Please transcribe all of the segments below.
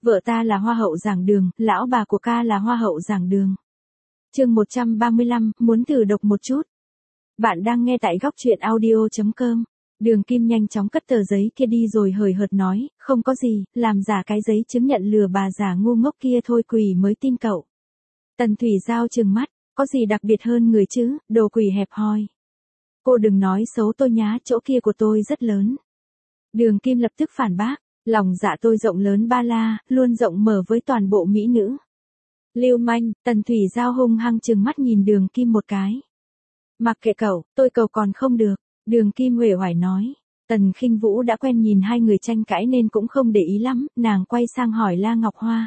Vợ ta là hoa hậu giảng đường, lão bà của ca là hoa hậu giảng đường. Chương 135, muốn thử độc một chút. Bạn đang nghe tại góc truyện audio.com. Đường Kim nhanh chóng cất tờ giấy kia đi rồi hời hợt nói, không có gì, làm giả cái giấy chứng nhận lừa bà già ngu ngốc kia thôi, quỷ mới tin cậu. Tần Thủy Giao trừng mắt, có gì đặc biệt hơn người chứ, đồ quỷ hẹp hòi. Cô đừng nói xấu tôi nhá, chỗ kia của tôi rất lớn. Đường Kim lập tức phản bác, lòng dạ tôi rộng lớn ba la, luôn rộng mở với toàn bộ mỹ nữ. Lưu manh, Tần Thủy Giao hung hăng trừng mắt nhìn Đường Kim một cái. Mặc kệ cậu, tôi cầu còn không được. Đường Kim uể oải nói. Tần Khinh Vũ đã quen nhìn hai người tranh cãi nên cũng không để ý lắm, nàng quay sang hỏi La Ngọc Hoa.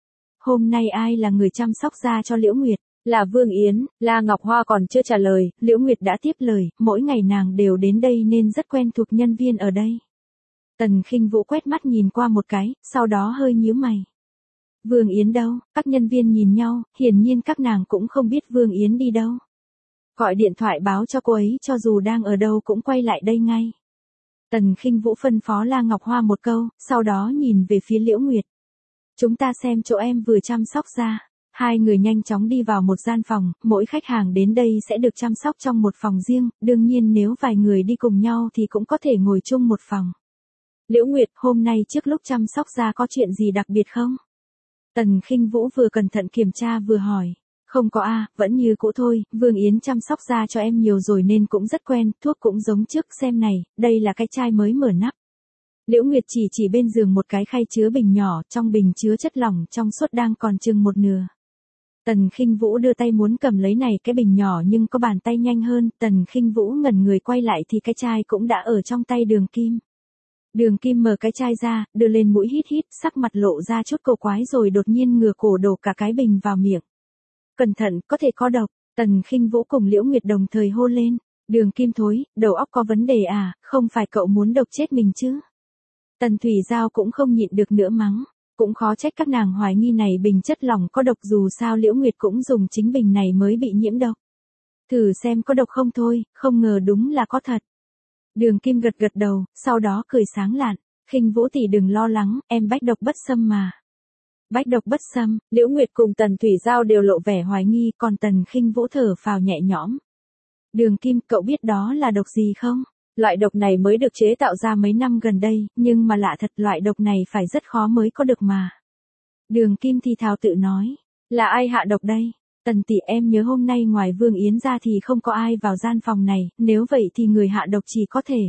Hôm nay ai là người chăm sóc da cho Liễu Nguyệt? Là Vương Yến. La Ngọc Hoa còn chưa trả lời, Liễu Nguyệt đã tiếp lời, mỗi ngày nàng đều đến đây nên rất quen thuộc nhân viên ở đây. Tần Khinh Vũ quét mắt nhìn qua một cái, sau đó hơi nhíu mày. Vương Yến đâu? Các nhân viên nhìn nhau, hiển nhiên các nàng cũng không biết Vương Yến đi đâu. Gọi điện thoại báo cho cô ấy, cho dù đang ở đâu cũng quay lại đây ngay. Tần Khinh Vũ phân phó La Ngọc Hoa một câu, sau đó nhìn về phía Liễu Nguyệt. Chúng ta xem chỗ em vừa chăm sóc da. Hai người nhanh chóng đi vào một gian phòng, mỗi khách hàng đến đây sẽ được chăm sóc trong một phòng riêng, đương nhiên nếu vài người đi cùng nhau thì cũng có thể ngồi chung một phòng. Liễu Nguyệt, hôm nay trước lúc chăm sóc da có chuyện gì đặc biệt không? Tần Khinh Vũ vừa cẩn thận kiểm tra vừa hỏi. Không có a, vẫn như cũ thôi, Vương Yến chăm sóc da cho em nhiều rồi nên cũng rất quen, thuốc cũng giống trước, xem này, đây là cái chai mới mở nắp. Liễu Nguyệt chỉ bên giường một cái khay chứa bình nhỏ, trong bình chứa chất lỏng trong suốt đang còn chừng một nửa. Tần Khinh Vũ đưa tay muốn cầm lấy này cái bình nhỏ nhưng có bàn tay nhanh hơn, Tần Khinh Vũ ngẩn người quay lại thì cái chai cũng đã ở trong tay Đường Kim. Đường Kim mở cái chai ra, đưa lên mũi hít, sắc mặt lộ ra chút cổ quái rồi đột nhiên ngửa cổ đổ cả cái bình vào miệng. Cẩn thận, có thể có độc. Tần Khinh Vũ cùng Liễu Nguyệt đồng thời hô lên. Đường Kim thối, đầu óc có vấn đề à, không phải cậu muốn độc chết mình chứ? Tần Thủy Giao cũng không nhịn được nữa mắng. Cũng khó trách các nàng hoài nghi này bình chất lỏng có độc, dù sao Liễu Nguyệt cũng dùng chính bình này mới bị nhiễm độc. Thử xem có độc không thôi, không ngờ đúng là có thật. Đường Kim gật đầu, sau đó cười sáng lạn. Khinh Vũ tỷ đừng lo lắng, em bách độc bất xâm mà. Bách độc bất xâm, Liễu Nguyệt cùng Tần Thủy Giao đều lộ vẻ hoài nghi, còn Tần Khinh Vũ thở phào nhẹ nhõm. Đường Kim, cậu biết đó là độc gì không? Loại độc này mới được chế tạo ra mấy năm gần đây, nhưng mà lạ thật, loại độc này phải rất khó mới có được mà. Đường Kim thì thào tự nói, là ai hạ độc đây? Tần tỷ, em nhớ hôm nay ngoài Vương Yến ra thì không có ai vào gian phòng này, nếu vậy thì người hạ độc chỉ có thể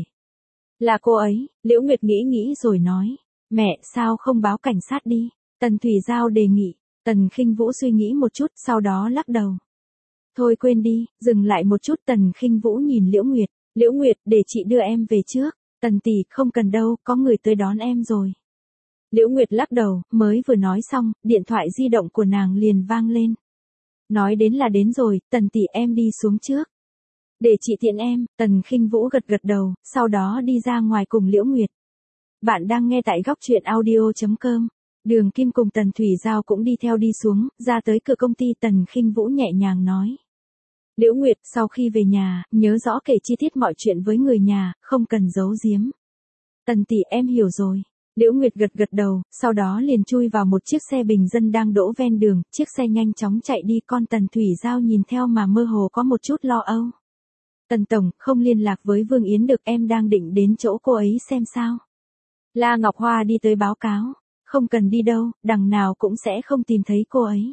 là cô ấy. Liễu Nguyệt nghĩ rồi nói, mẹ, sao không báo cảnh sát đi? Tần Thủy Giao đề nghị. Tần Khinh Vũ suy nghĩ một chút, sau đó lắc đầu. Thôi quên đi, dừng lại một chút. Tần Khinh Vũ nhìn Liễu Nguyệt. Liễu Nguyệt, để chị đưa em về trước. Tần tỷ, không cần đâu, có người tới đón em rồi. Liễu Nguyệt lắc đầu, mới vừa nói xong, điện thoại di động của nàng liền vang lên. Nói đến là đến rồi, Tần tỷ em đi xuống trước. Để chị tiện em. Tần Khinh Vũ gật đầu, sau đó đi ra ngoài cùng Liễu Nguyệt. Bạn đang nghe tại góc truyện audio.com. Đường Kim cùng Tần Thủy Giao cũng đi theo đi xuống, ra tới cửa công ty. Tần Khinh Vũ nhẹ nhàng nói. Liễu Nguyệt, sau khi về nhà, nhớ rõ kể chi tiết mọi chuyện với người nhà, không cần giấu giếm. Tần tỷ em hiểu rồi. Liễu Nguyệt gật đầu, sau đó liền chui vào một chiếc xe bình dân đang đỗ ven đường, chiếc xe nhanh chóng chạy đi, con Tần Thủy Giao nhìn theo mà mơ hồ có một chút lo âu. Tần tổng, không liên lạc với Vương Yến được, em đang định đến chỗ cô ấy xem sao. La Ngọc Hoa đi tới báo cáo. Không cần đi đâu, đằng nào cũng sẽ không tìm thấy cô ấy.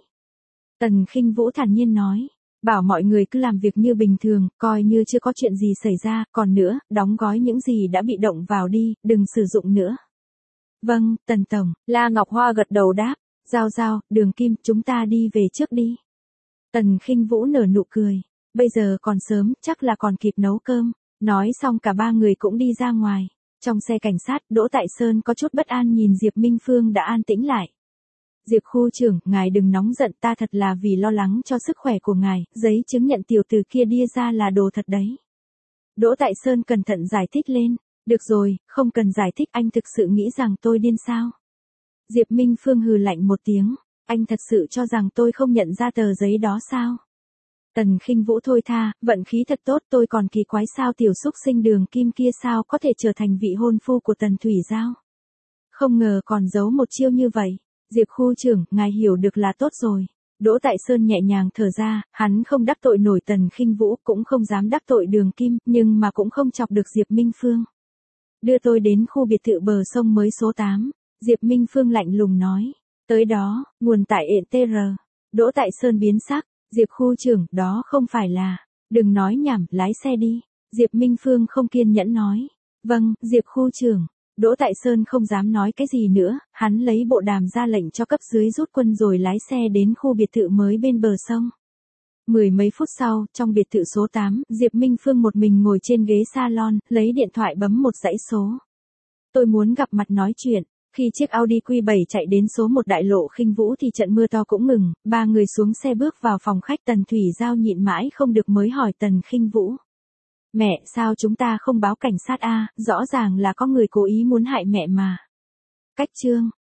Tần Khinh Vũ thản nhiên nói. Bảo mọi người cứ làm việc như bình thường, coi như chưa có chuyện gì xảy ra, còn nữa, đóng gói những gì đã bị động vào đi, đừng sử dụng nữa. Vâng, Tần tổng. La Ngọc Hoa gật đầu đáp. Giao, Đường Kim, chúng ta đi về trước đi. Tần Khinh Vũ nở nụ cười. Bây giờ còn sớm, chắc là còn kịp nấu cơm. Nói xong cả ba người cũng đi ra ngoài. Trong xe cảnh sát, Đỗ Tại Sơn có chút bất an nhìn Diệp Minh Phương đã an tĩnh lại. Diệp khu trưởng, ngài đừng nóng giận, ta thật là vì lo lắng cho sức khỏe của ngài, giấy chứng nhận tiểu tử kia đưa ra là đồ thật đấy. Đỗ Tại Sơn cẩn thận giải thích lên. Được rồi, không cần giải thích, anh thực sự nghĩ rằng tôi điên sao? Diệp Minh Phương hừ lạnh một tiếng, anh thật sự cho rằng tôi không nhận ra tờ giấy đó sao? Tần Khinh Vũ thôi tha, vận khí thật tốt, tôi còn kỳ quái sao tiểu xúc sinh Đường Kim kia sao có thể trở thành vị hôn phu của Tần Thủy Giao. Không ngờ còn giấu một chiêu như vậy. Diệp khu trưởng, ngài hiểu được là tốt rồi. Đỗ Tại Sơn nhẹ nhàng thở ra, hắn không đắc tội nổi Tần Khinh Vũ, cũng không dám đắc tội Đường Kim, nhưng mà cũng không chọc được Diệp Minh Phương. Đưa tôi đến khu biệt thự bờ sông mới số 8. Diệp Minh Phương lạnh lùng nói. Tới đó, nguồn tại ETR. Đỗ Tại Sơn biến sắc. Diệp khu trưởng, đó không phải là. Đừng nói nhảm, lái xe đi. Diệp Minh Phương không kiên nhẫn nói. Vâng, Diệp khu trưởng. Đỗ Tại Sơn không dám nói cái gì nữa, hắn lấy bộ đàm ra lệnh cho cấp dưới rút quân rồi lái xe đến khu biệt thự mới bên bờ sông. Mười mấy phút sau, trong biệt thự số 8, Diệp Minh Phương một mình ngồi trên ghế salon, lấy điện thoại bấm một dãy số. Tôi muốn gặp mặt nói chuyện. Khi chiếc Audi Q7 chạy đến số 1 đại lộ Khinh Vũ thì trận mưa to cũng ngừng, ba người xuống xe bước vào phòng khách. Tần Thủy Giao nhịn mãi không được mới hỏi Tần Khinh Vũ. Mẹ, sao chúng ta không báo cảnh sát a? Rõ ràng là có người cố ý muốn hại mẹ mà. Cách chương